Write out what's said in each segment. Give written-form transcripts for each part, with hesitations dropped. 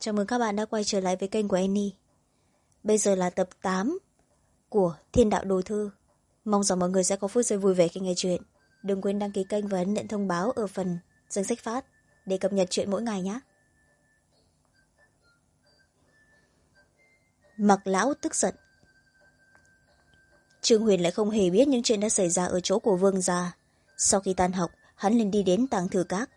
chào mừng các bạn đã quay trở lại với kênh của Annie. Bây giờ là tập 8 của Thiên Đạo Đồ Thư. Mong rằng mọi người sẽ có phút giây vui vẻ khi nghe chuyện. Đừng quên đăng ký kênh và ấn nhận thông báo ở phần danh sách phát để cập nhật chuyện mỗi ngày nhé. Mặc lão tức giận. Trương Huyền lại không hề biết những chuyện đã xảy ra ở chỗ của Vương gia. Sau khi tan học, hắn liền đi đến Tàng Thư Các.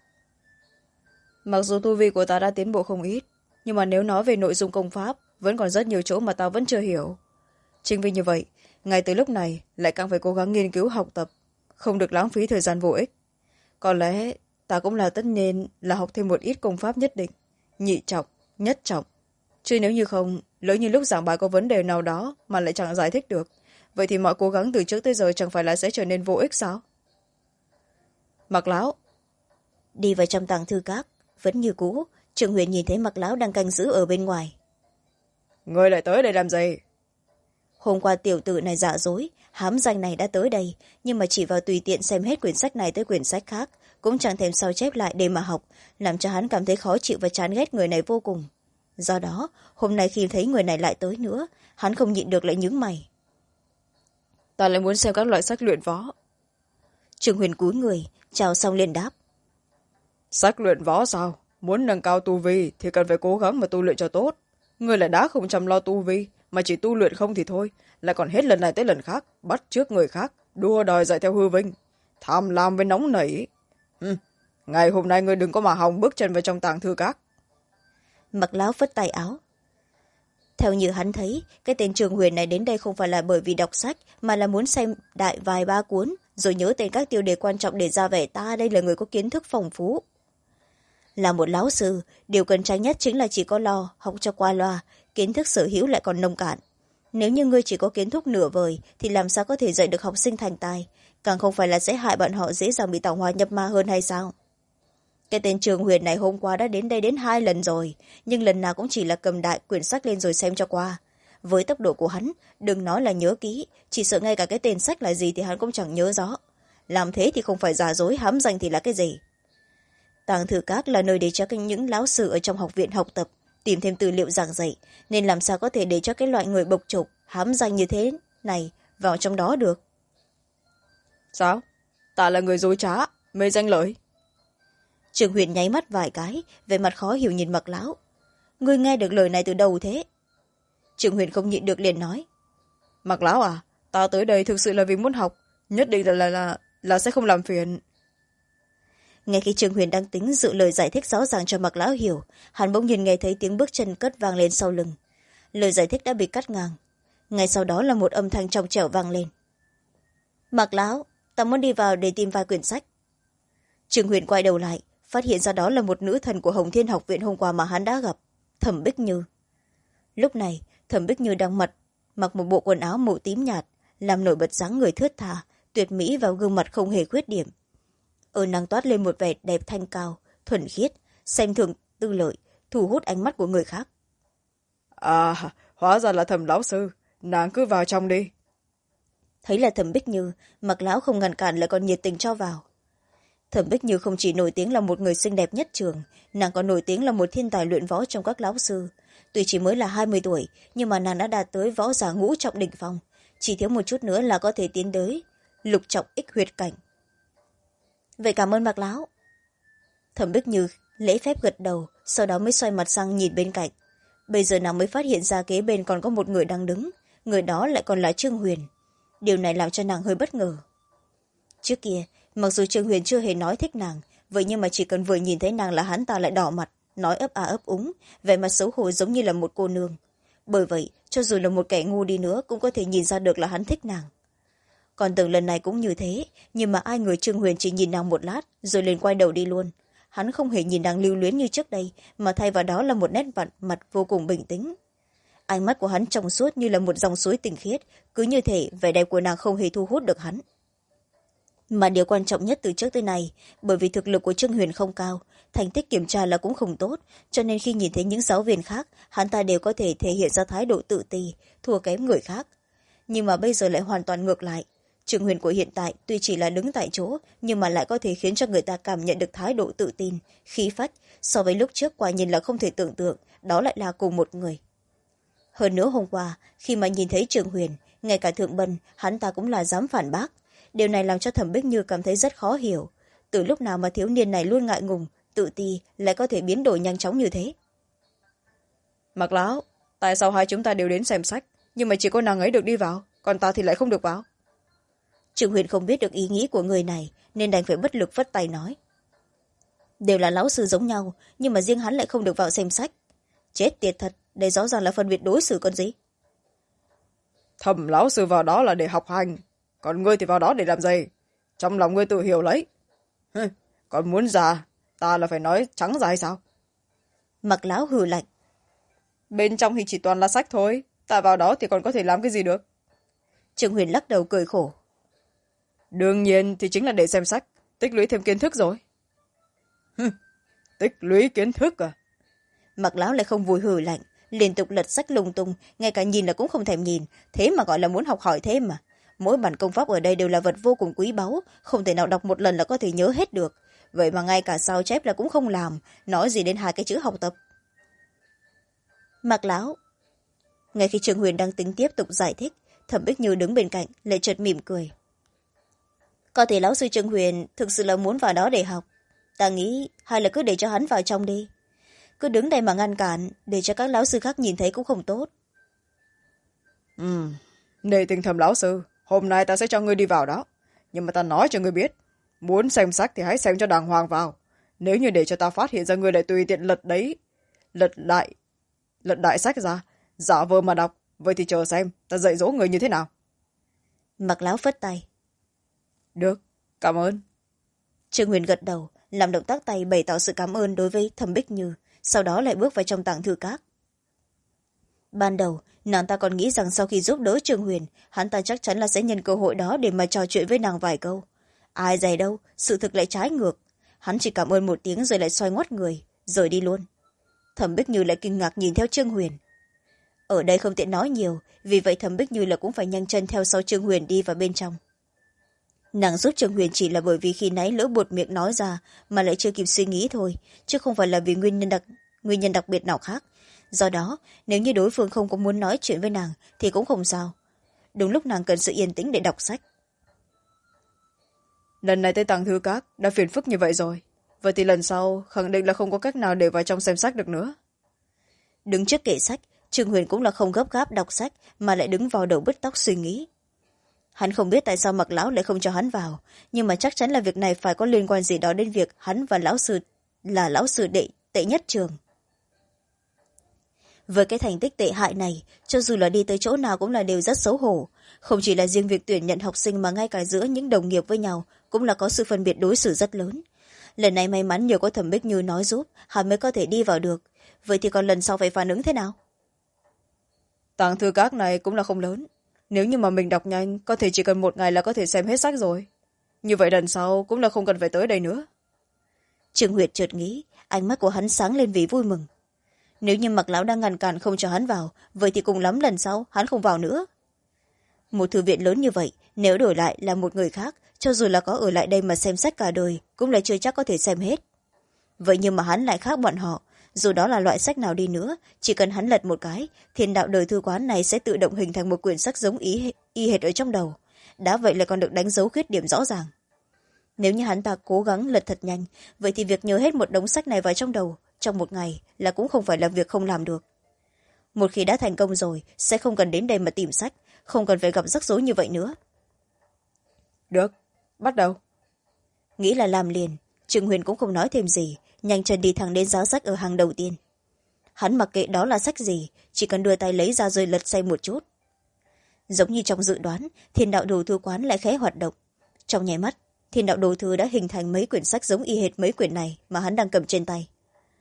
Mặc dù tu vi của ta đã tiến bộ không ít, nhưng mà nếu nói về nội dung công pháp, vẫn còn rất nhiều chỗ mà ta vẫn chưa hiểu. Chính vì như vậy, ngay từ lúc này lại càng phải cố gắng nghiên cứu học tập, không được lãng phí thời gian vô ích. Có lẽ ta cũng là tất nhiên là học thêm một ít công pháp nhất định, nhị trọng, nhất trọng. Chứ nếu như không, lỡ như lúc giảng bài có vấn đề nào đó mà lại chẳng giải thích được, vậy thì mọi cố gắng từ trước tới giờ chẳng phải là sẽ trở nên vô ích sao? Mặc lão đi vào trong Tàng Thư Các, vẫn như cũ. Trương Huyền nhìn thấy Mặc lão đang canh giữ ở bên ngoài. Ngươi lại tới đây làm gì? Hôm qua tiểu tử này giả dối, hám danh này đã tới đây, nhưng mà chỉ vào tùy tiện xem hết quyển sách này tới quyển sách khác, cũng chẳng thèm sao chép lại để mà học, làm cho hắn cảm thấy khó chịu và chán ghét người này vô cùng. Do đó, hôm nay khi thấy người này lại tới nữa, hắn không nhịn được lại nhướng mày. Ta lại muốn xem các loại sách luyện võ. Trương Huyền cúi người, chào xong liền đáp. Sách luyện võ sao? Muốn nâng cao tu vi thì cần phải cố gắng mà tu luyện cho tốt. Người lại đã không chăm lo tu vi, mà chỉ tu luyện không thì thôi, lại còn hết lần này tới lần khác, bắt chước người khác, đua đòi dạy theo hư vinh, tham lam với nóng nảy. Ngày hôm nay ngươi đừng có mà hòng bước chân vào trong Tàng Thư Các. Mặc lão phất tay áo. Theo như hắn thấy, cái tên Trương Huyền này đến đây không phải là bởi vì đọc sách, mà là muốn xem đại vài ba cuốn, rồi nhớ tên các tiêu đề quan trọng để ra vẻ ta đây là người có kiến thức phong phú. Là một lão sư, điều cần tránh nhất chính là chỉ có lo học cho qua loa, kiến thức sở hữu lại còn nông cạn. Nếu như ngươi chỉ có kiến thức nửa vời thì làm sao có thể dạy được học sinh thành tài, càng không phải là sẽ hại bọn họ dễ dàng bị tảo hỏa nhập ma hơn hay sao? Cái tên Trương Huyền này hôm qua đã đến đây đến 2 lần rồi, nhưng lần nào cũng chỉ là cầm đại quyển sách lên rồi xem cho qua. Với tốc độ của hắn, đừng nói là nhớ kỹ, chỉ sợ ngay cả cái tên sách là gì thì hắn cũng chẳng nhớ rõ. Làm thế thì không phải giả dối, hám danh thì là cái gì? Tàng Thư Các là nơi để cho những lão sư ở trong học viện học tập, tìm thêm tư liệu giảng dạy, nên làm sao có thể để cho cái loại người bộc trục, hám danh như thế này vào trong đó được? Sao? Ta là người dối trá, mê danh lợi. Trương Huyền nháy mắt vài cái, về mặt khó hiểu nhìn Mặc lão. Ngươi nghe được lời này từ đâu thế? Trương Huyền không nhịn được liền nói. Mặc lão à, ta tới đây thực sự là vì muốn học, nhất định là sẽ không làm phiền. Ngay khi Trương Huyền đang tính dự lời giải thích rõ ràng cho Mặc lão hiểu, hắn bỗng nhìn nghe thấy tiếng bước chân cất vang lên sau lưng. Lời giải thích đã bị cắt ngang. Ngay sau đó là một âm thanh trong trẻo vang lên. Mặc lão, ta muốn đi vào để tìm vài quyển sách. Trương Huyền quay đầu lại, phát hiện ra đó là một nữ thần của Hồng Thiên học viện hôm qua mà hắn đã gặp, Thẩm Bích Như. Lúc này, Thẩm Bích Như đang mặc một bộ quần áo màu tím nhạt, làm nổi bật dáng người thướt tha, tuyệt mỹ và gương mặt không hề khuyết điểm. Ở nàng toát lên một vẻ đẹp thanh cao, thuần khiết, xem thường tư lợi, thu hút ánh mắt của người khác. À, hóa ra là Thẩm lão sư, nàng cứ vào trong đi. Thấy là Thẩm Bích Như, Mặc lão không ngăn cản lại còn nhiệt tình cho vào. Thẩm Bích Như không chỉ nổi tiếng là một người xinh đẹp nhất trường, nàng còn nổi tiếng là một thiên tài luyện võ trong các lão sư. Tuy chỉ mới là 20 tuổi, nhưng mà nàng đã đạt tới võ giả ngũ trọng đỉnh phong, chỉ thiếu một chút nữa là có thể tiến tới lục trọng ích huyệt cảnh. Vậy cảm ơn Mặc lão. Thẩm Bích Như lễ phép gật đầu, sau đó mới xoay mặt sang nhìn bên cạnh. Bây giờ nàng mới phát hiện ra kế bên còn có một người đang đứng, người đó lại còn là Trương Huyền. Điều này làm cho nàng hơi bất ngờ. Trước kia, mặc dù Trương Huyền chưa hề nói thích nàng, vậy nhưng mà chỉ cần vừa nhìn thấy nàng là hắn ta lại đỏ mặt, nói ấp à ấp úng, vẻ mặt xấu hổ giống như là một cô nương. Bởi vậy, cho dù là một kẻ ngu đi nữa cũng có thể nhìn ra được là hắn thích nàng. Còn tưởng lần này cũng như thế, nhưng mà ai ngờ Trương Huyền chỉ nhìn nàng một lát rồi liền quay đầu đi luôn. Hắn không hề nhìn nàng lưu luyến như trước đây, mà thay vào đó là một nét mặt vô cùng bình tĩnh. Ánh mắt của hắn trong suốt như là một dòng suối tinh khiết, cứ như thể vẻ đẹp của nàng không hề thu hút được hắn. Mà điều quan trọng nhất từ trước tới nay, bởi vì thực lực của Trương Huyền không cao, thành tích kiểm tra là cũng không tốt, cho nên khi nhìn thấy những giáo viên khác, hắn ta đều có thể thể hiện ra thái độ tự ti, thua kém người khác. Nhưng mà bây giờ lại hoàn toàn ngược lại. Trương Huyền của hiện tại tuy chỉ là đứng tại chỗ nhưng mà lại có thể khiến cho người ta cảm nhận được thái độ tự tin khí phách so với lúc trước quả nhìn là không thể tưởng tượng đó lại là cùng một người. Hơn nữa hôm qua khi mà nhìn thấy Trương Huyền ngay cả Thượng Bân hắn ta cũng là dám phản bác. Điều này làm cho Thẩm Bích Như cảm thấy rất khó hiểu, từ lúc nào mà thiếu niên này luôn ngại ngùng tự ti lại có thể biến đổi nhanh chóng như thế. Mặc Lão, tại sao hai chúng ta đều đến xem sách nhưng mà chỉ có nàng ấy được đi vào, còn ta thì lại không được vào? Trương Huyền không biết được ý nghĩ của người này nên đành phải bất lực phất tay nói. Đều là lão sư giống nhau nhưng mà riêng hắn lại không được vào xem sách. Chết tiệt thật, đây rõ ràng là phân biệt đối xử còn gì. Thẩm lão sư vào đó là để học hành, còn ngươi thì vào đó để làm gì? Trong lòng ngươi tự hiểu lấy. Còn muốn già ta là phải nói trắng ra hay sao? Mặc Lão hừ lạnh. Bên trong thì chỉ toàn là sách thôi, ta vào đó thì còn có thể làm cái gì được? Trương Huyền lắc đầu cười khổ. Đương nhiên thì chính là để xem sách, tích lũy thêm kiến thức rồi. Tích lũy kiến thức à? Mặc Lão lại không vui hừ lạnh, liên tục lật sách lung tung, ngay cả nhìn là cũng không thèm nhìn, thế mà gọi là muốn học hỏi thêm mà. Mỗi bản công pháp ở đây đều là vật vô cùng quý báu, không thể nào đọc một lần là có thể nhớ hết được. Vậy mà ngay cả sao chép là cũng không làm, nói gì đến hai cái chữ học tập. Mặc Lão. Ngay khi Trương Huyền đang tính tiếp tục giải thích, Thẩm Bích Như đứng bên cạnh lại chợt mỉm cười. Có thể lão sư Trương Huyền thực sự là muốn vào đó để học, ta nghĩ hay là cứ để cho hắn vào trong đi. Cứ đứng đây mà ngăn cản để cho các lão sư khác nhìn thấy cũng không tốt. Nể tình Thẩm lão sư, hôm nay ta sẽ cho ngươi đi vào đó, nhưng mà ta nói cho ngươi biết, muốn xem sách thì hãy xem cho đàng hoàng vào. Nếu như để cho ta phát hiện ra ngươi lại tùy tiện lật đại sách ra giả vờ mà đọc, vậy thì chờ xem ta dạy dỗ người như thế nào. Mặc Lão phất tay. Được, cảm ơn. Trương Huyền gật đầu làm động tác tay bày tỏ sự cảm ơn đối với Thẩm Bích Như, sau đó lại bước vào trong tàng thư các. Ban đầu nàng ta còn nghĩ rằng sau khi giúp đỡ Trương Huyền hắn ta chắc chắn là sẽ nhân cơ hội đó để mà trò chuyện với nàng vài câu. Ai dè đâu, sự thực lại trái ngược. Hắn chỉ cảm ơn một tiếng rồi lại xoay ngoắt người rồi đi luôn. Thẩm Bích Như lại kinh ngạc nhìn theo Trương Huyền. Ở đây không tiện nói nhiều, vì vậy Thẩm Bích Như là cũng phải nhanh chân theo sau Trương Huyền đi vào bên trong. Nàng giúp Trương Huyền chỉ là bởi vì khi nãy lỡ buột miệng nói ra mà lại chưa kịp suy nghĩ thôi, chứ không phải là vì nguyên nhân đặc biệt nào khác. Do đó nếu như đối phương không có muốn nói chuyện với nàng thì cũng không sao. Đúng lúc nàng cần sự yên tĩnh để đọc sách. Lần này tới tàng thư các đã phiền phức như vậy rồi, vậy thì lần sau khẳng định là không có cách nào để vào trong xem sách được nữa. Đứng trước kệ sách, Trương Huyền cũng là không gấp gáp đọc sách mà lại đứng vào đầu bứt tóc suy nghĩ. Hắn không biết tại sao Mặc Lão lại không cho hắn vào, nhưng mà chắc chắn là việc này phải có liên quan gì đó đến việc hắn và lão sư tệ nhất trường. Với cái thành tích tệ hại này, cho dù là đi tới chỗ nào cũng là đều rất xấu hổ. Không chỉ là riêng việc tuyển nhận học sinh mà ngay cả giữa những đồng nghiệp với nhau cũng là có sự phân biệt đối xử rất lớn. Lần này may mắn nhờ có Thẩm Bích Như nói giúp, hắn mới có thể đi vào được. Vậy thì còn lần sau phải phản ứng thế nào? Tàng thư các này cũng là không lớn. Nếu như mà mình đọc nhanh, có thể chỉ cần một ngày là có thể xem hết sách rồi. Như vậy lần sau cũng là không cần phải tới đây nữa. Trương Huyệt chợt nghĩ, ánh mắt của hắn sáng lên vì vui mừng. Nếu như Mặc Lão đang ngăn cản không cho hắn vào, vậy thì cùng lắm lần sau hắn không vào nữa. Một thư viện lớn như vậy, nếu đổi lại là một người khác, cho dù là có ở lại đây mà xem sách cả đời, cũng là chưa chắc có thể xem hết. Vậy nhưng mà hắn lại khác bọn họ, dù đó là loại sách nào đi nữa, chỉ cần hắn lật một cái, Thiên Đạo Đời Thư Quán này sẽ tự động hình thành một quyển sách giống y hệt ở trong đầu. Đã vậy lại còn được đánh dấu khuyết điểm rõ ràng. Nếu như hắn ta cố gắng lật thật nhanh, vậy thì việc nhớ hết một đống sách này vào trong đầu trong một ngày là cũng không phải là việc không làm được. Một khi đã thành công rồi, sẽ không cần đến đây mà tìm sách, không cần phải gặp rắc rối như vậy nữa. Được, bắt đầu. Nghĩ là làm liền, Trương Huyền cũng không nói thêm gì, nhanh chân đi thẳng đến giá sách ở hàng đầu tiên. Hắn mặc kệ đó là sách gì, chỉ cần đưa tay lấy ra rồi lật xem một chút. Giống như trong dự đoán, Thiên Đạo Đồ Thư Quán lại khẽ hoạt động. Trong nháy mắt, Thiên Đạo Đồ Thư đã hình thành mấy quyển sách giống y hệt mấy quyển này mà hắn đang cầm trên tay.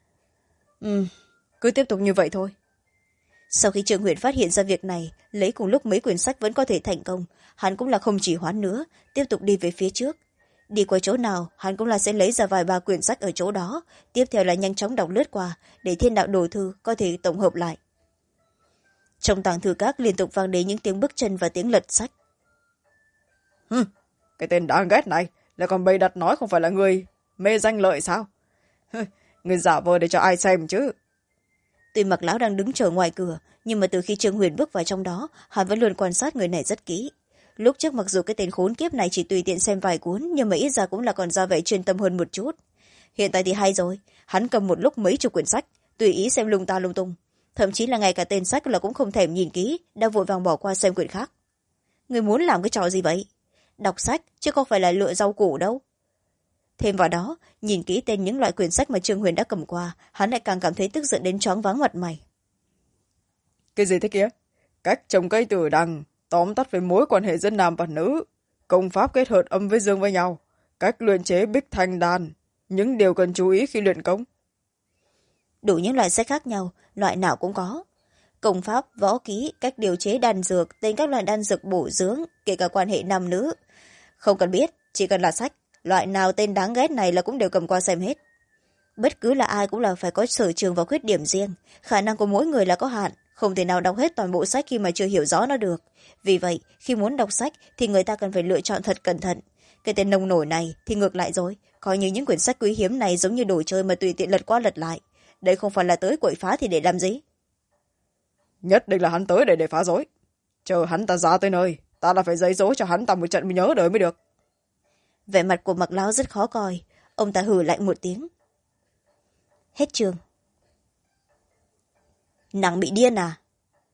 Cứ tiếp tục như vậy thôi. Sau khi Trương Huyền phát hiện ra việc này, lấy cùng lúc mấy quyển sách vẫn có thể thành công, hắn cũng là không chỉ hoãn nữa, tiếp tục đi về phía trước. Đi qua chỗ nào, hắn cũng là sẽ lấy ra vài ba quyển sách ở chỗ đó, tiếp theo là nhanh chóng đọc lướt qua, để Thiên Đạo Đồ Thư có thể tổng hợp lại. Trong tàng thư các liên tục vang đến những tiếng bước chân và tiếng lật sách. Cái tên đáng ghét này lại còn bày đặt nói không phải là người mê danh lợi sao? Người giả vờ để cho ai xem chứ? Tuy Mặc lão đang đứng chờ ngoài cửa, nhưng mà từ khi Trương Huyền bước vào trong đó, hắn vẫn luôn quan sát người này rất kỹ. Lúc trước mặc dù cái tên khốn kiếp này chỉ tùy tiện xem vài cuốn, nhưng mà ít ra cũng là còn ra vẻ chuyên tâm hơn một chút. Hiện tại thì hay rồi, hắn cầm một lúc mấy chục quyển sách, tùy ý xem lung ta lung tung, thậm chí là ngay cả tên sách là cũng không thèm nhìn kỹ, đã vội vàng bỏ qua xem quyển khác. Người muốn làm cái trò gì vậy? Đọc sách chứ không phải là lựa rau củ đâu. Thêm vào đó, nhìn kỹ tên những loại quyển sách mà Trương Huyền đã cầm qua, hắn lại càng cảm thấy tức giận đến choáng váng mặt mày. Cái gì thế kia? Cách trồng cây tử đằng, tóm tắt về mối quan hệ giữa nam và nữ, công pháp kết hợp âm với dương với nhau, cách luyện chế bích thanh đan, những điều cần chú ý khi luyện công. Đủ những loại sách khác nhau, loại nào cũng có. Công pháp, võ kỹ, cách điều chế đan dược, tên các loại đan dược bổ dưỡng, kể cả quan hệ nam nữ. Không cần biết, chỉ cần là sách, loại nào tên đáng ghét này là cũng đều cầm qua xem hết. Bất cứ là ai cũng là phải có sở trường và khuyết điểm riêng, khả năng của mỗi người là có hạn, không thể nào đọc hết toàn bộ sách khi mà chưa hiểu rõ nó được. Vì vậy, khi muốn đọc sách thì người ta cần phải lựa chọn thật cẩn thận. Cái tên nông nổi này thì ngược lại rồi, coi như những quyển sách quý hiếm này giống như đồ chơi mà tùy tiện lật qua lật lại. Đây không phải là tới quậy phá thì để làm gì? Nhất định là hắn tới để phá rối. Chờ hắn ta ra tới nơi, ta là phải giấy dỗ cho hắn ta một trận nhớ đời mới được. Vẻ mặt của Mặc lão rất khó coi, ông ta hừ lạnh một tiếng. Hết chương. Nàng bị điên à?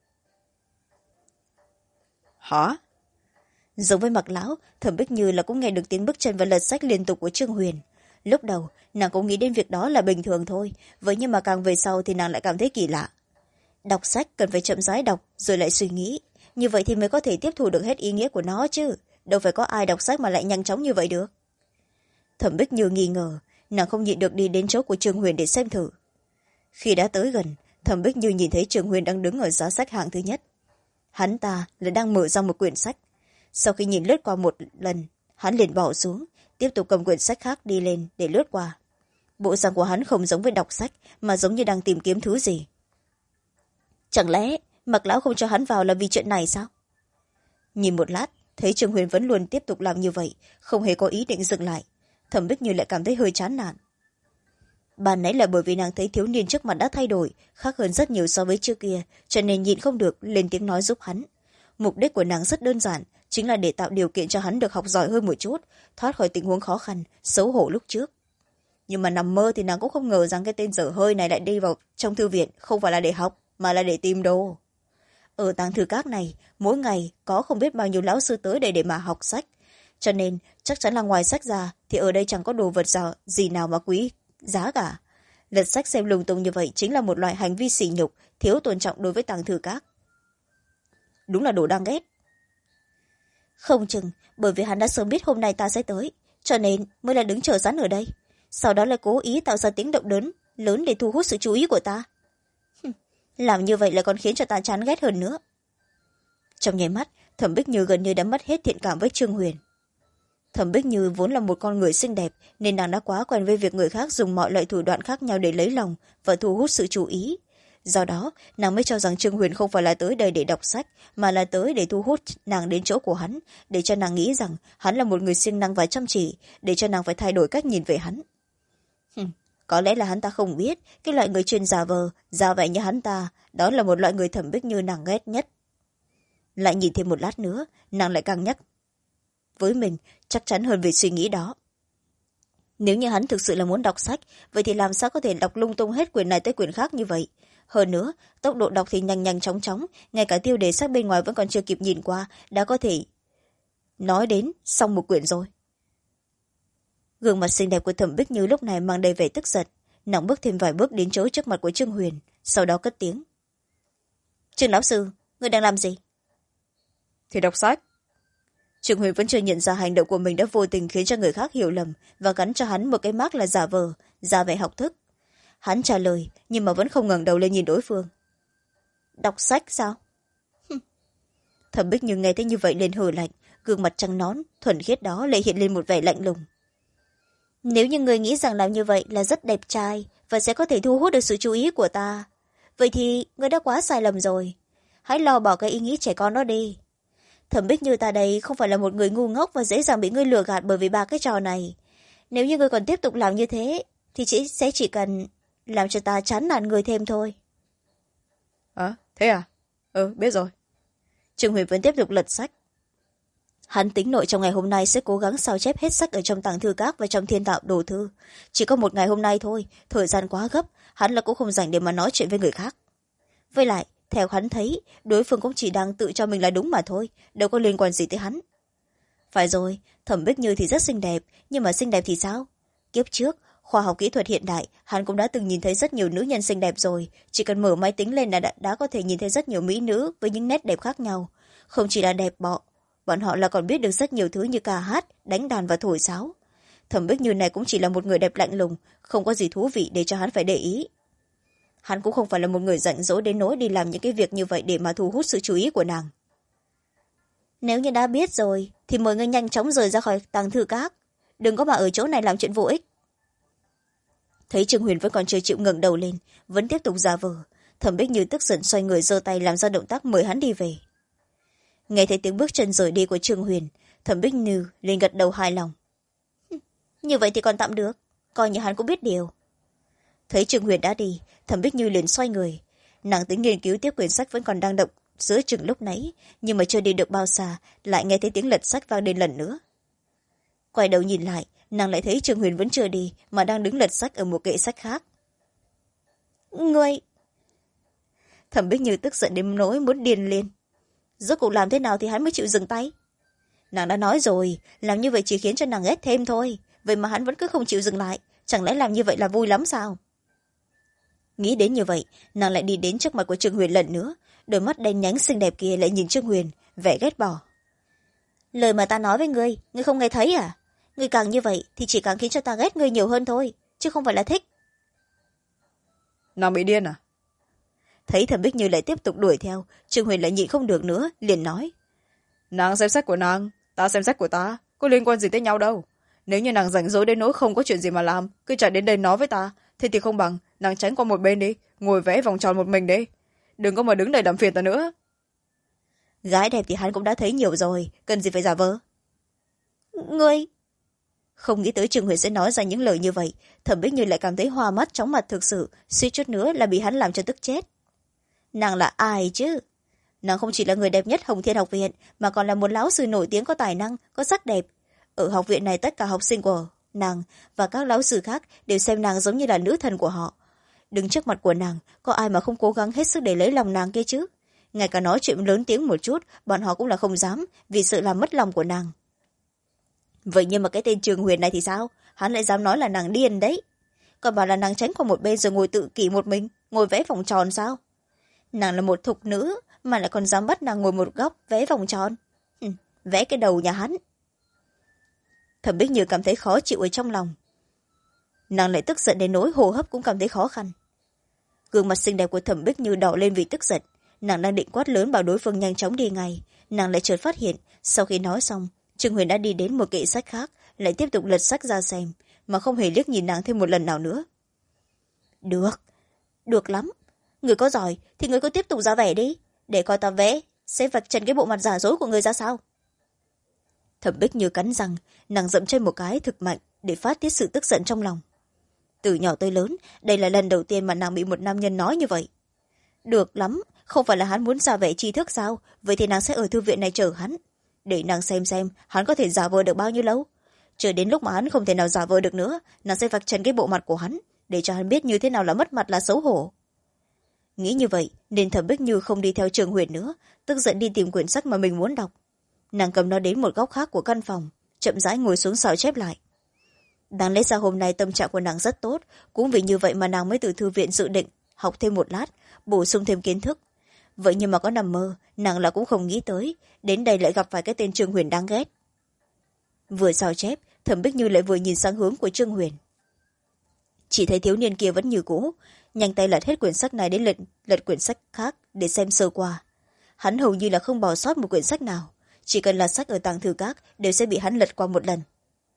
Hả? Giống với Mặc lão, Thẩm Bích Như là cũng nghe được tiếng bước chân và lật sách liên tục của Trương Huyền. Lúc đầu nàng cũng nghĩ đến việc đó là bình thường thôi, vậy nhưng mà càng về sau thì nàng lại cảm thấy kỳ lạ. Đọc sách cần phải chậm rãi đọc rồi lại suy nghĩ, như vậy thì mới có thể tiếp thu được hết ý nghĩa của nó chứ, đâu phải có ai đọc sách mà lại nhanh chóng như vậy được. Thẩm Bích Như nghi ngờ, nàng không nhịn được đi đến chỗ của Trương Huyền để xem thử. Khi đã tới gần, Thẩm Bích Như nhìn thấy Trương Huyền đang đứng ở giá sách hạng thứ nhất. Hắn ta là đang mở ra một quyển sách. Sau khi nhìn lướt qua một lần, hắn liền bỏ xuống, tiếp tục cầm quyển sách khác đi lên để lướt qua. Bộ dạng của hắn không giống với đọc sách, mà giống như đang tìm kiếm thứ gì. Chẳng lẽ Mặc lão không cho hắn vào là vì chuyện này sao? Nhìn một lát, thấy Trương Huyền vẫn luôn tiếp tục làm như vậy, không hề có ý định dừng lại. Thẩm Bích Như lại cảm thấy hơi chán nản. Ban nãy là bởi vì nàng thấy thiếu niên trước mặt đã thay đổi, khác hơn rất nhiều so với trước kia, cho nên nhịn không được lên tiếng nói giúp hắn. Mục đích của nàng rất đơn giản, chính là để tạo điều kiện cho hắn được học giỏi hơn một chút, thoát khỏi tình huống khó khăn, xấu hổ lúc trước. Nhưng mà nằm mơ thì nàng cũng không ngờ rằng cái tên dở hơi này lại đi vào trong thư viện, không phải là để học, mà là để tìm đồ. Ở tàng thư các này, mỗi ngày có không biết bao nhiêu lão sư tới đây để mà học sách. Cho nên, chắc chắn là ngoài sách ra, thì ở đây chẳng có đồ vật gì nào mà quý giá cả. Lật sách xem lung tung như vậy chính là một loại hành vi sỉ nhục, thiếu tôn trọng đối với tàng thư các. Đúng là đồ đáng ghét. Không chừng, bởi vì hắn đã sớm biết hôm nay ta sẽ tới, cho nên mới là đứng chờ sẵn ở đây. Sau đó là cố ý tạo ra tiếng động lớn để thu hút sự chú ý của ta. Làm như vậy lại còn khiến cho ta chán ghét hơn nữa. Trong nháy mắt, Thẩm Bích Như gần như đã mất hết thiện cảm với Trương Huyền. Thẩm Bích Như vốn là một con người xinh đẹp, nên nàng đã quá quen với việc người khác dùng mọi loại thủ đoạn khác nhau để lấy lòng và thu hút sự chú ý. Do đó, nàng mới cho rằng Trương Huyền không phải là tới đây để đọc sách, mà là tới để thu hút nàng đến chỗ của hắn, để cho nàng nghĩ rằng hắn là một người siêng năng và chăm chỉ, để cho nàng phải thay đổi cách nhìn về hắn. Có lẽ là hắn ta không biết, cái loại người chuyên giả vờ, giả vẻ như hắn ta, đó là một loại người Thẩm Bích Như nàng ghét nhất. Lại nhìn thêm một lát nữa, nàng lại càng nhắc với mình chắc chắn hơn về suy nghĩ đó. Nếu như hắn thực sự là muốn đọc sách, vậy thì làm sao có thể đọc lung tung hết quyển này tới quyển khác như vậy? Hơn nữa, tốc độ đọc thì nhanh nhanh chóng chóng, ngay cả tiêu đề sách bên ngoài vẫn còn chưa kịp nhìn qua, đã có thể nói đến xong một quyển rồi. Gương mặt xinh đẹp của Thẩm Bích Như lúc này mang đầy vẻ tức giận, nàng bước thêm vài bước đến chỗ trước mặt của Trương Huyền, sau đó cất tiếng. Trương lão sư, người đang làm gì? Thì đọc sách. Trương Huyền vẫn chưa nhận ra hành động của mình đã vô tình khiến cho người khác hiểu lầm và gắn cho hắn một cái mác là giả vờ, giả vẻ học thức. Hắn trả lời, nhưng mà vẫn không ngẩng đầu lên nhìn đối phương. Đọc sách sao? Thẩm Bích Như nghe thấy như vậy liền hừ lạnh, gương mặt trắng nón, thuần khiết đó lại hiện lên một vẻ lạnh lùng. Nếu như người nghĩ rằng làm như vậy là rất đẹp trai và sẽ có thể thu hút được sự chú ý của ta, vậy thì người đã quá sai lầm rồi. Hãy lo bỏ cái ý nghĩ trẻ con đó đi. Thẩm Bích Như ta đây không phải là một người ngu ngốc và dễ dàng bị ngươi lừa gạt bởi vì ba cái trò này. Nếu như ngươi còn tiếp tục làm như thế thì chỉ cần làm cho ta chán nản người thêm thôi. Thế à? Biết rồi. Trương Huyền vẫn tiếp tục lật sách. Hắn tính nội trong ngày hôm nay sẽ cố gắng sao chép hết sách ở trong tàng thư các và trong thiên tạo đồ thư. Chỉ có một ngày hôm nay thôi, thời gian quá gấp, hắn là cũng không rảnh để mà nói chuyện với người khác. Với lại, theo hắn thấy, đối phương cũng chỉ đang tự cho mình là đúng mà thôi, đâu có liên quan gì tới hắn. Phải rồi, Thẩm Bích Như thì rất xinh đẹp, nhưng mà xinh đẹp thì sao? Kiếp trước, khoa học kỹ thuật hiện đại, hắn cũng đã từng nhìn thấy rất nhiều nữ nhân xinh đẹp rồi, chỉ cần mở máy tính lên là đã có thể nhìn thấy rất nhiều mỹ nữ với những nét đẹp khác nhau. Không chỉ là đẹp bọ, bọn họ là còn biết được rất nhiều thứ như ca hát, đánh đàn và thổi sáo. Thẩm Bích Như này cũng chỉ là một người đẹp lạnh lùng, không có gì thú vị để cho hắn phải để ý. Hắn cũng không phải là một người rảnh rỗi đến nỗi đi làm những cái việc như vậy để mà thu hút sự chú ý của nàng. Nếu như đã biết rồi thì mời ngươi nhanh chóng rời ra khỏi tàng thư các, đừng có mà ở chỗ này làm chuyện vô ích. Thấy Trương Huyền vẫn còn chưa chịu ngẩng đầu lên, vẫn tiếp tục giả vờ, Thẩm Bích Như tức giận xoay người giơ tay làm ra động tác mời hắn đi về. Nghe thấy tiếng bước chân rời đi của Trương Huyền, Thẩm Bích Như liền gật đầu hài lòng. Như vậy thì còn tạm được, coi như hắn cũng biết điều. Thấy Trương Huyền đã đi, Thẩm Bích Như liền xoay người. Nàng tính nghiên cứu tiếp quyển sách vẫn còn đang động giữa chừng lúc nãy, nhưng mà chưa đi được bao xa lại nghe thấy tiếng lật sách vang lên lần nữa. Quay đầu nhìn lại, nàng lại thấy Trương Huyền vẫn chưa đi mà đang đứng lật sách ở một kệ sách khác. Ngươi! Thẩm Bích Như tức giận đến nỗi muốn điên lên. Rốt cuộc làm thế nào thì hắn mới chịu dừng tay? Nàng đã nói rồi, làm như vậy chỉ khiến cho nàng ghét thêm thôi, vậy mà hắn vẫn cứ không chịu dừng lại, chẳng lẽ làm như vậy là vui lắm sao? Nghĩ đến như vậy, nàng lại đi đến trước mặt của Trương Huyền lần nữa, đôi mắt đen nhánh xinh đẹp kia lại nhìn Trương Huyền, vẻ ghét bỏ. Lời mà ta nói với ngươi, ngươi không nghe thấy à? Ngươi càng như vậy thì chỉ càng khiến cho ta ghét ngươi nhiều hơn thôi, chứ không phải là thích. Nàng bị điên à? Thấy Thẩm Bích Như lại tiếp tục đuổi theo, Trương Huyền lại nhịn không được nữa, liền nói. Nàng xem sách của nàng, ta xem sách của ta, có liên quan gì tới nhau đâu. Nếu như nàng rảnh rỗi đến nỗi không có chuyện gì mà làm, cứ chạy đến đây nói với ta, thế thì không bằng nàng tránh qua một bên đi, ngồi vẽ vòng tròn một mình đi, đừng có mà đứng đây làm phiền ta nữa. Gái đẹp thì hắn cũng đã thấy nhiều rồi, cần gì phải giả vờ. Ngươi! Không nghĩ tới Trương Huyền sẽ nói ra những lời như vậy, Thẩm Bích Như lại cảm thấy hoa mắt chóng mặt thực sự, suýt chút nữa là bị hắn làm cho tức chết. Nàng là ai chứ? Nàng không chỉ là người đẹp nhất Hồng Thiên học viện, mà còn là một lão sư nổi tiếng có tài năng, có sắc đẹp. Ở học viện này tất cả học sinh của nàng và các lão sư khác đều xem nàng giống như là nữ thần của họ. Đứng trước mặt của nàng, có ai mà không cố gắng hết sức để lấy lòng nàng kia chứ? Ngay cả nói chuyện lớn tiếng một chút, bọn họ cũng là không dám, vì sợ làm mất lòng của nàng. Vậy nhưng mà cái tên Trương Huyền này thì sao? Hắn lại dám nói là nàng điên đấy. Còn bảo là nàng tránh qua một bên rồi ngồi tự kỷ một mình, ngồi vẽ vòng tròn sao? Nàng là một thục nữ mà lại còn dám bắt nàng ngồi một góc vẽ vòng tròn. Vẽ cái đầu nhà hắn. Thẩm Bích Như cảm thấy khó chịu ở trong lòng. Nàng lại tức giận đến nỗi hô hấp cũng cảm thấy khó khăn. Gương mặt xinh đẹp của Thẩm Bích Như đỏ lên vì tức giận. Nàng đang định quát lớn bảo đối phương nhanh chóng đi ngay, nàng lại chợt phát hiện sau khi nói xong, Trương Huyền đã đi đến một kệ sách khác, lại tiếp tục lật sách ra xem, mà không hề liếc nhìn nàng thêm một lần nào nữa. Được lắm, người có giỏi thì người cứ tiếp tục ra vẻ đi, để coi ta vẽ sẽ vạch trần cái bộ mặt giả dối của người ra sao. Thẩm Bích Như cắn răng, nàng dậm chân một cái thực mạnh để phát tiết sự tức giận trong lòng. Từ nhỏ tới lớn, đây là lần đầu tiên mà nàng bị một nam nhân nói như vậy. Được lắm, không phải là hắn muốn ra vẻ tri thức sao? Vậy thì nàng sẽ ở thư viện này chờ hắn, để nàng xem hắn có thể giả vờ được bao nhiêu lâu. Chờ đến lúc mà hắn không thể nào giả vờ được nữa, nàng sẽ vạch trần cái bộ mặt của hắn, để cho hắn biết như thế nào là mất mặt, là xấu hổ. Nghĩ như vậy nên Thẩm Bích Như không đi theo Trương Huyền nữa, tức giận đi tìm quyển sách mà mình muốn đọc. Nàng cầm nó đến một góc khác của căn phòng, chậm rãi ngồi xuống sao chép lại. Đáng lẽ ra hôm nay tâm trạng của nàng rất tốt, cũng vì như vậy mà nàng mới từ thư viện dự định học thêm một lát, bổ sung thêm kiến thức. Vậy nhưng mà có nằm mơ, nàng là cũng không nghĩ tới, đến đây lại gặp phải cái tên Trương Huyền đáng ghét. Vừa sao chép, Thẩm Bích Như lại vừa nhìn sang hướng của Trương Huyền. Chỉ thấy thiếu niên kia vẫn như cũ, nhanh tay lật hết quyển sách này đến lật quyển sách khác để xem sơ qua. Hắn hầu như là không bỏ sót một quyển sách nào, chỉ cần là sách ở tàng thư các đều sẽ bị hắn lật qua một lần.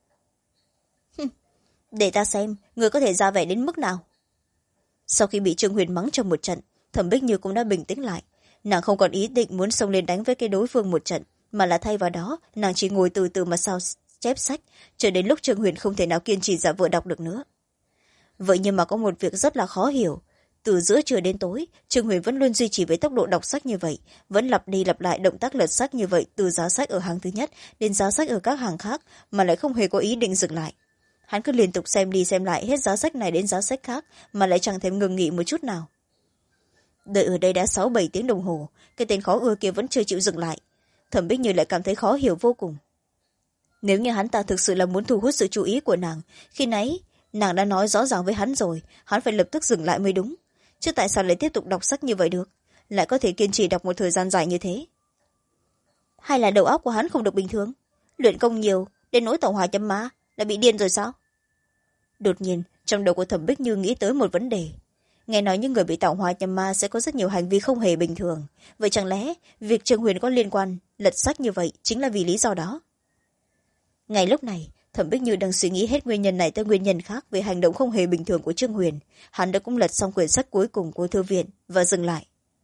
Để ta xem người có thể ra vẻ đến mức nào. Sau khi bị Trương Huyền mắng trong một trận, Thẩm Bích Như cũng đã bình tĩnh lại. Nàng không còn ý định muốn xông lên đánh với cái đối phương một trận, mà là thay vào đó nàng chỉ ngồi từ từ mà sao chép sách cho đến lúc trương huyền không thể nào kiên trì giả vờ đọc được nữa. Vậy nhưng mà có một việc rất là khó hiểu, từ giữa trưa đến tối trương huyền vẫn luôn duy trì với tốc độ đọc sách như vậy, vẫn lặp đi lặp lại động tác lật sách như vậy từ giá sách ở hàng thứ nhất đến giá sách ở các hàng khác, mà lại không hề có ý định dừng lại. Hắn cứ liên tục xem đi xem lại hết giá sách này đến giá sách khác mà lại chẳng thèm ngừng nghỉ một chút nào. Đợi ở đây đã 6-7 tiếng đồng hồ, cái tên khó ưa kia vẫn chưa chịu dừng lại. Thẩm Bích Như lại cảm thấy khó hiểu vô cùng. Nếu như hắn ta thực sự là muốn thu hút sự chú ý của nàng, khi nãy nàng đã nói rõ ràng với hắn rồi, hắn phải lập tức dừng lại mới đúng, chứ tại sao lại tiếp tục đọc sách như vậy được, lại có thể kiên trì đọc một thời gian dài như thế? Hay là đầu óc của hắn không được bình thường, luyện công nhiều đến nỗi tàu hỏa châm ma đã bị điên rồi sao? Đột nhiên trong đầu của Thẩm Bích Như nghĩ tới một vấn đề. Nghe nói những người bị tạo hóa nhầm ma sẽ có rất nhiều hành vi không hề bình thường, vậy chẳng lẽ việc Trương Huyền có liên quan lật sách như vậy chính là vì lý do đó? Ngay lúc này Thẩm Bích Như đang suy nghĩ hết nguyên nhân này tới nguyên nhân khác về hành động không hề bình thường của Trương Huyền. Hắn đã cũng lật xong quyển sách cuối cùng của thư viện và dừng lại.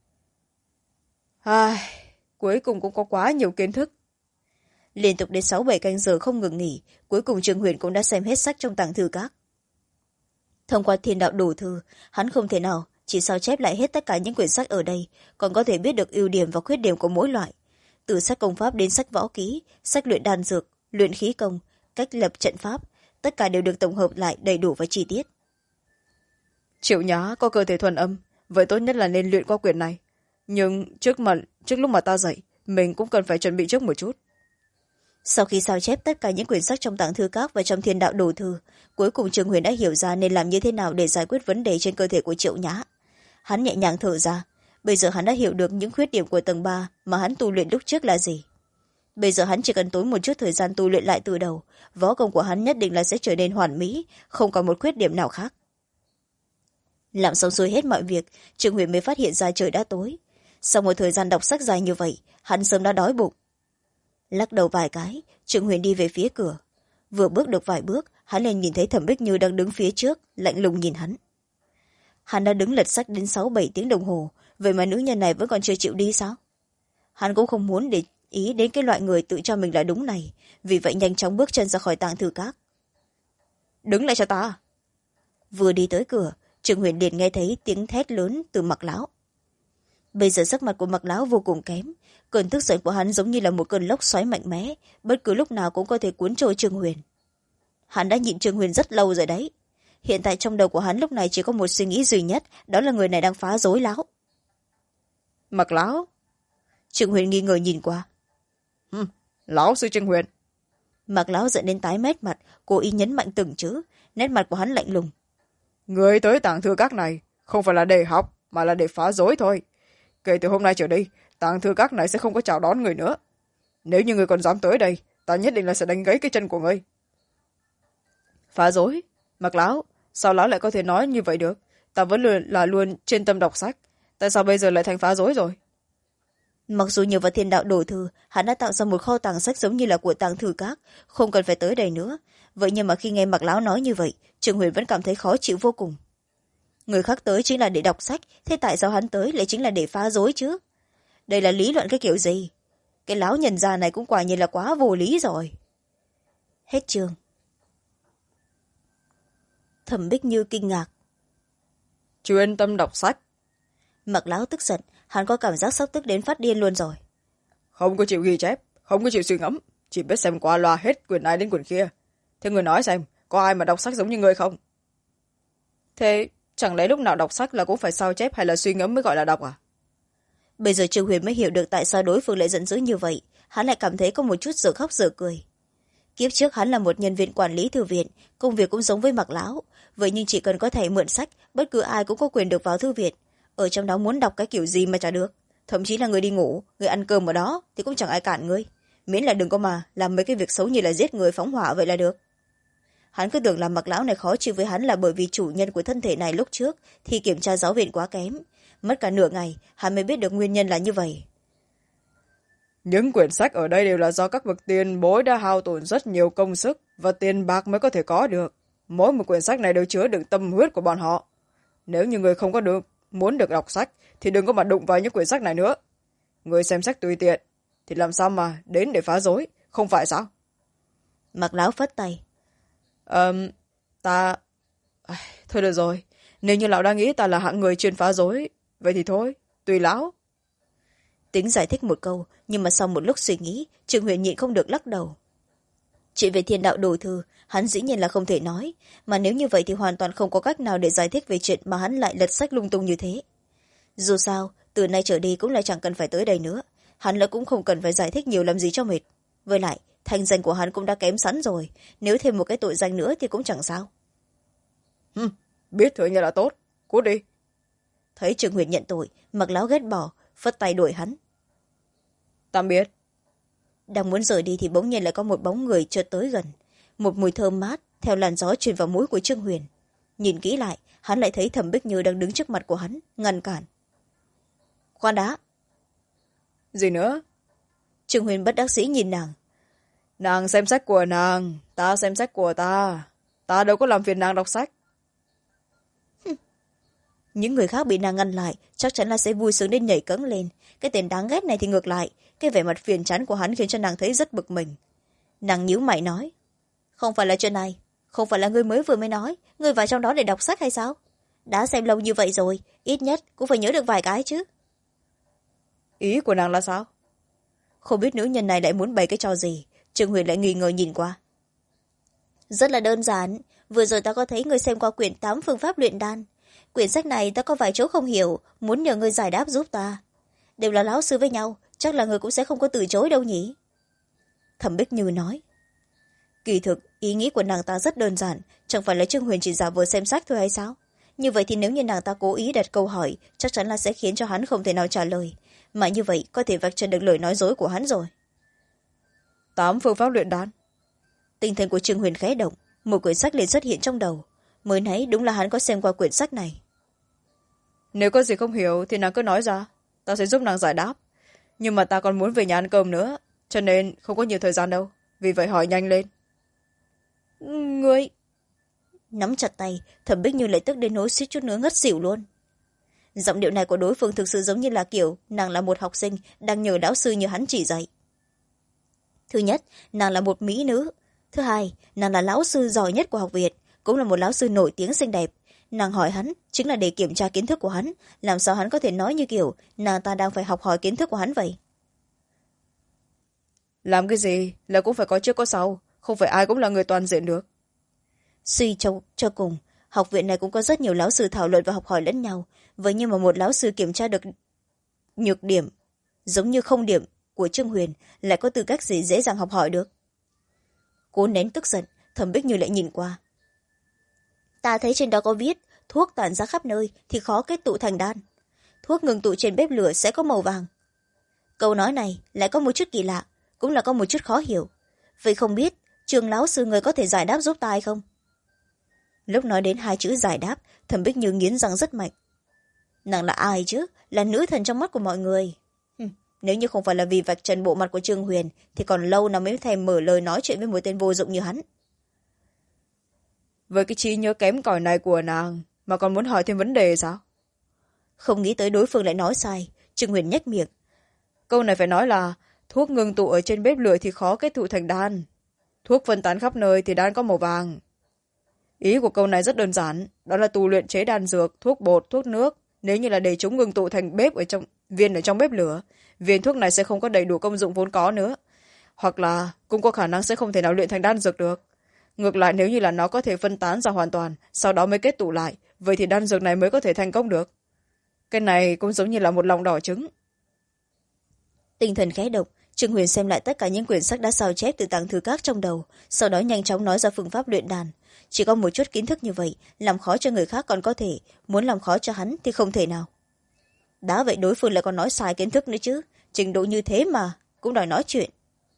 Cuối cùng cũng có quá nhiều kiến thức. Liên tục đến 6-7 canh giờ không ngừng nghỉ, cuối cùng Trương Huyền cũng đã xem hết sách trong tàng thư các. Thông qua thiên đạo đồ thư, hắn không thể nào chỉ sao chép lại hết tất cả những quyển sách ở đây, còn có thể biết được ưu điểm và khuyết điểm của mỗi loại, từ sách công pháp đến sách võ kỹ, sách luyện đan dược, luyện khí công, cách lập trận pháp, tất cả đều được tổng hợp lại đầy đủ và chi tiết. Triệu Nhã có cơ thể thuần âm, vậy tốt nhất là nên luyện qua quyển này, nhưng trước lúc mà ta dậy mình cũng cần phải chuẩn bị trước một chút. Sau khi sao chép tất cả những quyển sách trong tàng thư các và trong thiên đạo đồ thư, cuối cùng Trương Huyền đã hiểu ra nên làm như thế nào để giải quyết vấn đề trên cơ thể của Triệu Nhã. Hắn nhẹ nhàng thở ra, bây giờ hắn đã hiểu được những khuyết điểm của tầng 3 mà hắn tu luyện lúc trước là gì. Bây giờ hắn chỉ cần tốn một chút thời gian tu luyện lại từ đầu, võ công của hắn nhất định là sẽ trở nên hoàn mỹ, không còn một khuyết điểm nào khác. Làm xong xuôi hết mọi việc, Trương Huyền mới phát hiện ra trời đã tối. Sau một thời gian đọc sách dài như vậy, hắn sớm đã đói bụng. Lắc đầu vài cái, Trương Huyền đi về phía cửa. Vừa bước được vài bước, hắn liền nhìn thấy Thẩm Bích Như đang đứng phía trước, lạnh lùng nhìn hắn. Hắn đã đứng lật sách đến 6-7 tiếng đồng hồ, vậy mà nữ nhân này vẫn còn chưa chịu đi sao? Hắn cũng không muốn để ý đến cái loại người tự cho mình là đúng này, vì vậy nhanh chóng bước chân ra khỏi tàng thư các. Đứng lại cho ta! Vừa đi tới cửa, Trương Huyền liền nghe thấy tiếng thét lớn từ Mặc Lão. Bây giờ sắc mặt của Mặc Lão vô cùng kém, cơn tức giận của hắn giống như là một cơn lốc xoáy mạnh mẽ, bất cứ lúc nào cũng có thể cuốn trôi Trương Huyền. Hắn đã nhịn Trương Huyền rất lâu rồi đấy, hiện tại trong đầu của hắn lúc này chỉ có một suy nghĩ duy nhất, đó là người này đang phá rối Lão. Mặc Lão? Trương Huyền nghi ngờ nhìn qua. Lão sư Trương Huyền. Mặc Lão giận đến tái mét mặt, cố ý nhấn mạnh từng chữ, nét mặt của hắn lạnh lùng. Người tới tàng thư các này không phải là để học mà là để phá rối thôi. Kể từ hôm nay trở đi, tàng thư các này sẽ không có chào đón người nữa. Nếu như người còn dám tới đây, ta nhất định là sẽ đánh gãy cái chân của người. Phá rối? Mặc Lão, sao lão lại có thể nói như vậy được? Ta vẫn luôn chuyên tâm đọc sách, tại sao bây giờ lại thành phá rối rồi? Mặc dù nhờ vào thiên đạo đồ thư, hắn đã tạo ra một kho tàng sách giống như là của tàng thư các, không cần phải tới đây nữa. Vậy nhưng mà khi nghe Mặc Lão nói như vậy, Trương Huyền vẫn cảm thấy khó chịu vô cùng. Người khác tới chính là để đọc sách, thế tại sao hắn tới lại chính là để phá rối chứ? Đây là lý luận cái kiểu gì? Cái Lão nhân gia này cũng quả nhiên là quá vô lý rồi. Hết chương. Thẩm Bích Như kinh ngạc. Chuyên tâm đọc sách? Mặc Lão tức giận, hắn có cảm giác sắp tức đến phát điên luôn rồi. Không có chịu ghi chép, không có chịu suy ngẫm, chỉ biết xem qua loa hết quyển này đến quyển kia. Thế người nói xem, có ai mà đọc sách giống như người không? Thế chẳng lẽ lúc nào đọc sách là cũng phải sao chép hay là suy ngẫm mới gọi là đọc à? Bây giờ Trương Huyền mới hiểu được tại sao đối phương lại giận dữ như vậy, hắn lại cảm thấy có một chút giờ khóc giờ cười. Kiếp trước hắn là một nhân viên quản lý thư viện, công việc cũng giống với Mặc Lão, vậy nhưng chỉ cần có thể mượn sách, bất cứ ai cũng có quyền được vào thư viện. Ở trong đó muốn đọc cái kiểu gì mà chả được, thậm chí là người đi ngủ, người ăn cơm ở đó thì cũng chẳng ai cản ngươi, miễn là đừng có mà làm mấy cái việc xấu như là giết người, phóng hỏa vậy là được. Hắn cứ tưởng là Mặc Lão này khó chịu với hắn là bởi vì chủ nhân của thân thể này lúc trước thì kiểm tra giáo viện quá kém, mất cả nửa ngày hắn mới biết được nguyên nhân là như vậy. Những quyển sách ở đây đều là do các bậc tiền bối đã hao tổn rất nhiều công sức và tiền bạc mới có thể có được. Mỗi một quyển sách này đều chứa đựng tâm huyết của bọn họ. Nếu như người không có muốn được đọc sách thì đừng có mà đụng vào những quyển sách này nữa. Người xem sách tùy tiện, thì làm sao mà đến để phá rối, không phải sao? Mạc lão phất tay. Ta... Thôi được rồi, nếu như lão đang nghĩ ta là hạng người chuyên phá rối, vậy thì thôi, tùy lão. Tính giải thích một câu, nhưng mà sau một lúc suy nghĩ, Trương Huyền nhịn không được lắc đầu. Chuyện về thiên đạo đồ thư, hắn dĩ nhiên là không thể nói, mà nếu như vậy thì hoàn toàn không có cách nào để giải thích về chuyện mà hắn lại lật sách lung tung như thế. Dù sao, từ nay trở đi cũng lại chẳng cần phải tới đây nữa, hắn là cũng không cần phải giải thích nhiều làm gì cho mệt. Với lại, thanh danh của hắn cũng đã kém sẵn rồi, nếu thêm một cái tội danh nữa thì cũng chẳng sao. Biết thừa nhận là tốt, cút đi. Thấy Trương Huyền nhận tội, Mạc lão ghét bỏ, phất tay đuổi hắn. Tạm biệt. Đang muốn rời đi thì bỗng nhiên lại có một bóng người chợt tới gần, một mùi thơm mát theo làn gió truyền vào mũi của Trương Huyền. Nhìn kỹ lại, hắn lại thấy Thẩm Bích Như đang đứng trước mặt của hắn, ngăn cản. Khoan đã. Gì nữa? Trương Huyền bất đắc dĩ nhìn nàng. Nàng xem sách của nàng, ta xem sách của ta, ta đâu có làm phiền nàng đọc sách. Những người khác bị nàng ngăn lại chắc chắn là sẽ vui sướng đến nhảy cẫng lên. Cái tên đáng ghét này thì ngược lại, cái vẻ mặt phiền chán của hắn khiến cho nàng thấy rất bực mình. Nàng nhíu mày nói, không phải là chuyện này, không phải là ngươi vừa mới nói ngươi vào trong đó để đọc sách hay sao? Đã xem lâu như vậy rồi, ít nhất cũng phải nhớ được vài cái chứ. Ý của nàng là sao? Không biết nữ nhân này lại muốn bày cái trò gì. Trương Huyền lại nghi ngờ nhìn qua. Rất là đơn giản, vừa rồi ta có thấy ngươi xem qua quyển 8 phương pháp luyện đan. Quyển sách này ta có vài chỗ không hiểu, muốn nhờ ngươi giải đáp giúp ta. Đều là lão sư với nhau, chắc là ngươi cũng sẽ không có từ chối đâu nhỉ. Thẩm Bích Như nói. Kỳ thực, ý nghĩ của nàng ta rất đơn giản, chẳng phải là Trương Huyền chỉ giả vờ xem sách thôi hay sao? Như vậy thì nếu như nàng ta cố ý đặt câu hỏi, chắc chắn là sẽ khiến cho hắn không thể nào trả lời. Mà như vậy có thể vạch trần được lời nói dối của hắn rồi. 8 phương pháp luyện đan. Tinh thần của Trương Huyền khẽ động, một quyển sách liền xuất hiện trong đầu. Mới nãy đúng là hắn có xem qua quyển sách này. Nếu có gì không hiểu thì nàng cứ nói ra, ta sẽ giúp nàng giải đáp. Nhưng mà ta còn muốn về nhà ăn cơm nữa, cho nên không có nhiều thời gian đâu, vì vậy hỏi nhanh lên. Ngươi... Nắm chặt tay, Thẩm Bích Như lại tức đến nỗi suýt chút nữa ngất xỉu luôn. Giọng điệu này của đối phương thực sự giống như là kiểu nàng là một học sinh đang nhờ lão sư như hắn chỉ dạy. Thứ nhất, nàng là một mỹ nữ. Thứ hai, nàng là lão sư giỏi nhất của học viện, cũng là một lão sư nổi tiếng xinh đẹp. Nàng hỏi hắn chính là để kiểm tra kiến thức của hắn, làm sao hắn có thể nói như kiểu nàng ta đang phải học hỏi kiến thức của hắn vậy. Làm cái gì là cũng phải có trước có sau, không phải ai cũng là người toàn diện được. Suy cho cùng, học viện này cũng có rất nhiều lão sư thảo luận và học hỏi lẫn nhau, vậy nhưng mà một lão sư kiểm tra được nhược điểm giống như không điểm của Trương Huyền lại có tư cách gì dễ dàng học hỏi được. Cố nén tức giận, Thẩm Bích Như lại nhìn qua. Ta thấy trên đó có viết thuốc tản ra khắp nơi thì khó kết tụ thành đan, thuốc ngừng tụ trên bếp lửa sẽ có màu vàng. Câu nói này lại có một chút kỳ lạ, cũng là có một chút khó hiểu. Vậy không biết Trương lão sư người có thể giải đáp giúp ta hay không? Lúc nói đến hai chữ giải đáp, Thẩm Bích Như nghiến răng rất mạnh. Nàng là ai chứ? Là nữ thần trong mắt của mọi người. Nếu như không phải là vì vạch trần bộ mặt của Trương Huyền thì còn lâu nào mới thèm mở lời nói chuyện với một tên vô dụng như hắn. Với cái trí nhớ kém cỏi này của nàng mà còn muốn hỏi thêm vấn đề sao? Không nghĩ tới đối phương lại nói sai, Trương Huyền nhếch miệng. Câu này phải nói là thuốc ngừng tụ ở trên bếp lửa thì khó kết tụ thành đan, thuốc phân tán khắp nơi thì đan có màu vàng. Ý của câu này rất đơn giản, đó là tu luyện chế đan dược, thuốc bột, thuốc nước. Nếu như là để chúng ngừng tụ thành viên ở trong bếp lửa, viên thuốc này sẽ không có đầy đủ công dụng vốn có nữa, hoặc là cũng có khả năng sẽ không thể nào luyện thành đan dược được. Ngược lại, nếu như là nó có thể phân tán ra hoàn toàn, sau đó mới kết tụ lại, vậy thì đan dược này mới có thể thành công được. Cái này cũng giống như là một lòng đỏ trứng. Tinh thần khẽ động, Trương Huyền xem lại tất cả những quyển sách đã sao chép từ tàng thư các trong đầu, sau đó nhanh chóng nói ra phương pháp luyện đan. Chỉ có một chút kiến thức như vậy, làm khó cho người khác còn có thể, muốn làm khó cho hắn thì không thể nào. Đã vậy đối phương lại còn nói sai kiến thức nữa chứ, trình độ như thế mà cũng đòi nói chuyện.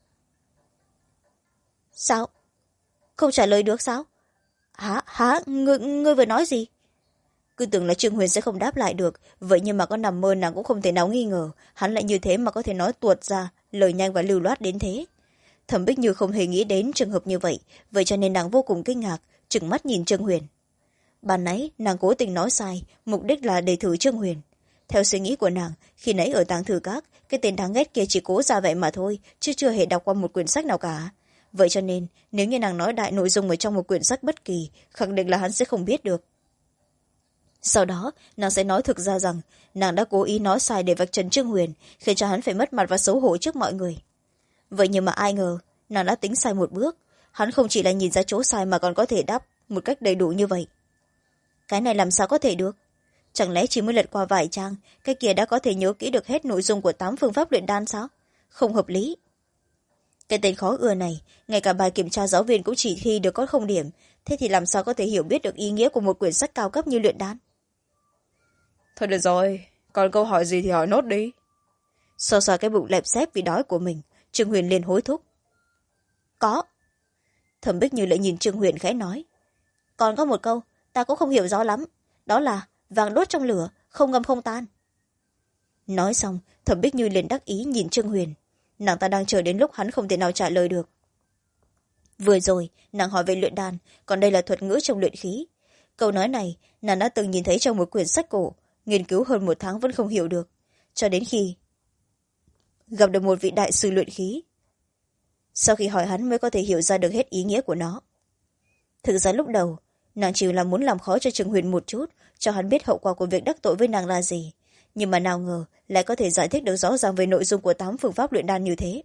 Sao? Không trả lời được sao? Ngươi vừa nói gì? Cứ tưởng là Trương Huyền sẽ không đáp lại được, vậy nhưng mà có nằm mơ nàng cũng không thể nào nghi ngờ hắn lại như thế mà có thể nói tuột ra lời nhanh và lưu loát đến thế. Thẩm Bích Như không hề nghĩ đến trường hợp như vậy, vậy cho nên nàng vô cùng kinh ngạc, trừng mắt nhìn Trương Huyền. Ban nãy nàng cố tình nói sai, mục đích là để thử Trương Huyền. Theo suy nghĩ của nàng, khi nãy ở tàng thư các cái tên đáng ghét kia chỉ cố ra vậy mà thôi, chứ chưa hề đọc qua một quyển sách nào cả. Vậy cho nên nếu như nàng nói đại nội dung ở trong một quyển sách bất kỳ, khẳng định là hắn sẽ không biết được. Sau đó nàng sẽ nói thực ra rằng nàng đã cố ý nói sai để vạch trần Trương Huyền, khiến cho hắn phải mất mặt và xấu hổ trước mọi người. Vậy nhưng mà ai ngờ nàng đã tính sai một bước, hắn không chỉ là nhìn ra chỗ sai mà còn có thể đáp một cách đầy đủ như vậy. Cái này làm sao có thể được? Chẳng lẽ chỉ mới lật qua vài trang, cái kia đã có thể nhớ kỹ được hết nội dung của 8 phương pháp luyện đan sao? Không hợp lý. Cái tên khó ưa này, ngay cả bài kiểm tra giáo viên cũng chỉ thi được có 0 điểm, thế thì làm sao có thể hiểu biết được ý nghĩa của một quyển sách cao cấp như luyện đan? Thôi được rồi, còn câu hỏi gì thì hỏi nốt đi. So so cái bụng lẹp xép vì đói của mình, Trương Huyền liền hối thúc. Có. Thẩm Bích Như lại nhìn Trương Huyền khẽ nói. Còn có một câu, ta cũng không hiểu rõ lắm, đó là vàng đốt trong lửa, không ngâm không tan. Nói xong, Thẩm Bích Như liền đắc ý nhìn Trương Huyền. Nàng ta đang chờ đến lúc hắn không thể nào trả lời được. Vừa rồi nàng hỏi về luyện đan, còn đây là thuật ngữ trong luyện khí. Câu nói này nàng đã từng nhìn thấy trong một quyển sách cổ, nghiên cứu hơn 1 tháng vẫn không hiểu được, cho đến khi gặp được một vị đại sư luyện khí. Sau khi hỏi hắn mới có thể hiểu ra được hết ý nghĩa của nó. Thực ra lúc đầu nàng chỉ là muốn làm khó cho Trương Huyền một chút, cho hắn biết hậu quả của việc đắc tội với nàng là gì, nhưng mà nào ngờ lại có thể giải thích được rõ ràng về nội dung của 8 phương pháp luyện đan như thế.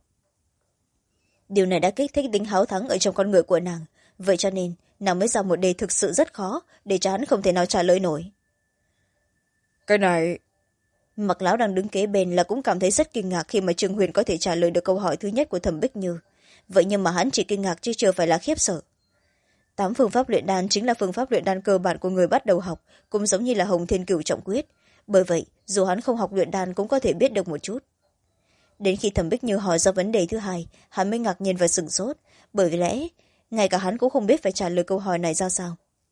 Điều này đã kích thích tính háo thắng ở trong con người của nàng, vậy cho nên nàng mới ra một đề thực sự rất khó để cho hắn không thể nào trả lời nổi. Cái này... Mặc Lão đang đứng kế bên là cũng cảm thấy rất kinh ngạc khi mà Trương Huyền có thể trả lời được câu hỏi thứ nhất của Thẩm Bích Như. Vậy nhưng mà hắn chỉ kinh ngạc chứ chưa phải là khiếp sợ. 8 phương pháp luyện đan chính là phương pháp luyện đan cơ bản của người bắt đầu học, cũng giống như là Hồng Thiên Cửu trọng quyết. Bởi vậy dù hắn không học luyện đan cũng có thể biết được một chút. Đến khi Thẩm Bích Như hỏi ra vấn đề thứ hai, hắn mới ngạc nhiên và sửng sốt, bởi vì lẽ ngay cả hắn cũng không biết phải trả lời câu hỏi này ra sao.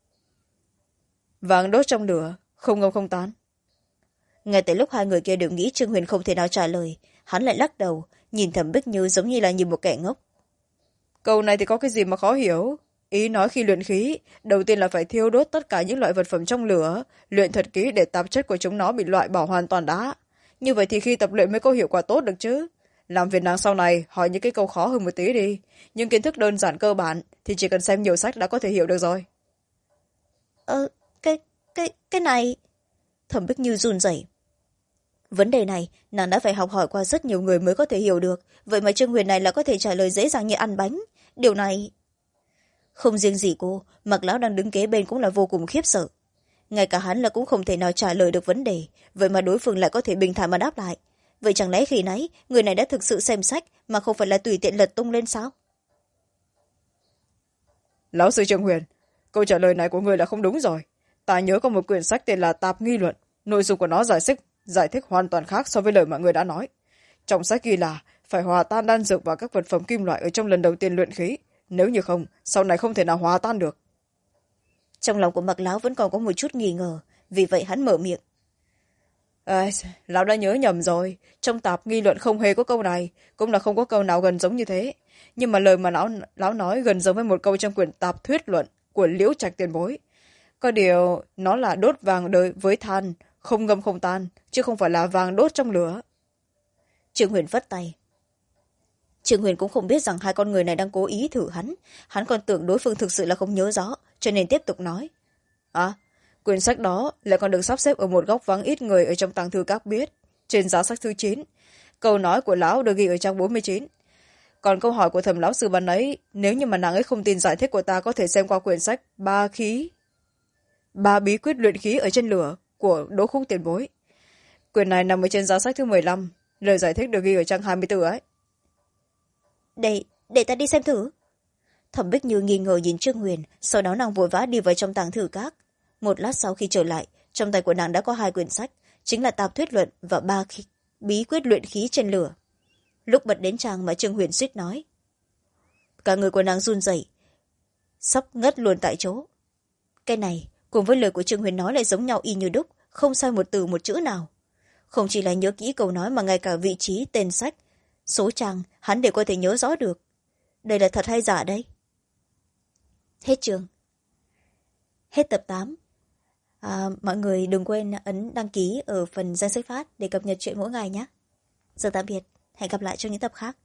Vàng đốt trong lửa, không ngâm không tán. Ngay tại lúc hai người kia đều nghĩ Trương Huyền không thể nào trả lời, hắn lại lắc đầu, nhìn Thẩm Bích Như giống như là nhìn một kẻ ngốc. Câu này thì có cái gì mà khó hiểu? Ý nói khi luyện khí, đầu tiên là phải thiêu đốt tất cả những loại vật phẩm trong lửa, luyện thật kỹ để tạp chất của chúng nó bị loại bỏ hoàn toàn đã. Như vậy thì khi tập luyện mới có hiệu quả tốt được chứ. Làm việc nàng sau này hỏi những cái câu khó hơn một tí đi, nhưng kiến thức đơn giản cơ bản thì chỉ cần xem nhiều sách đã có thể hiểu được rồi. Cái này... Thẩm Bích Như run rẩy. Vấn đề này nàng đã phải học hỏi qua rất nhiều người mới có thể hiểu được, vậy mà Trương Huyền này là có thể trả lời dễ dàng như ăn bánh. Điều này... Không riêng gì cô, Mặc Lão đang đứng kế bên cũng là vô cùng khiếp sợ. Ngay cả hắn là cũng không thể nào trả lời được vấn đề, vậy mà đối phương lại có thể bình thản mà đáp lại. Vậy chẳng lẽ khi nãy người này đã thực sự xem sách mà không phải là tùy tiện lật tung lên sao? Lão sư Trương Huyền, câu trả lời này của người là không đúng rồi. Ta nhớ có một quyển sách tên là Tạp Nghi Luận, nội dung của nó giải thích hoàn toàn khác so với lời mọi người đã nói. Trong sách ghi là phải hòa tan đan dược và các vật phẩm kim loại ở trong lần đầu tiên luyện khí, nếu như không sau này không thể nào hòa tan được. Trong lòng của Mặc Lão vẫn còn có một chút nghi ngờ, vì vậy hắn mở miệng. Lão đã nhớ nhầm rồi, trong Tạp Nghi Luận không hề có câu này, cũng là không có câu nào gần giống như thế, nhưng mà lời mà lão nói gần giống với một câu trong quyển Tạp Thuyết Luận của Liễu Trạch tiền bối. Có điều nó là đốt vàng đời với than, không ngâm không tan, chứ không phải là vàng đốt trong lửa. Trương Huyền vất tay. Trương Huyền cũng không biết rằng hai con người này đang cố ý thử hắn còn tưởng đối phương thực sự là không nhớ rõ, cho nên tiếp tục nói. Quyển sách đó lại còn được sắp xếp ở một góc vắng ít người ở trong tàng thư các biết, trên giá sách thứ 9. Câu nói của lão được ghi ở trang 49. Còn câu hỏi của Thẩm lão sư ban ấy, nếu như mà nàng ấy không tin giải thích của ta có thể xem qua quyển sách ba bí quyết luyện khí ở trên lửa của Đỗ Khúc tiền bối. Quyển này nằm ở trên giá sách thứ 15, lời giải thích được ghi ở trang 24 ấy. Để ta đi xem thử. Thẩm Bích Như nghi ngờ nhìn Trương Huyền, sau đó nàng vội vã đi vào trong tàng thư các. Một lát sau khi trở lại, trong tay của nàng đã có 2 quyển sách, chính là Tạp Thuyết Luận và bí quyết luyện khí trên lửa. Lúc bật đến trang mà Trương Huyền suýt nói, cả người của nàng run rẩy, sắp ngất luôn tại chỗ. Cái này cùng với lời của Trương Huyền nói lại giống nhau y như đúc, không sai một từ một chữ nào. Không chỉ là nhớ kỹ câu nói mà ngay cả vị trí, tên sách, số trang hắn đều có thể nhớ rõ được. Đây là thật hay giả đây? Hết chương. Hết tập 8. Mọi người đừng quên ấn đăng ký ở phần danh sách phát để cập nhật chuyện mỗi ngày nhé. giờ tạm biệt, hẹn gặp lại trong những tập khác.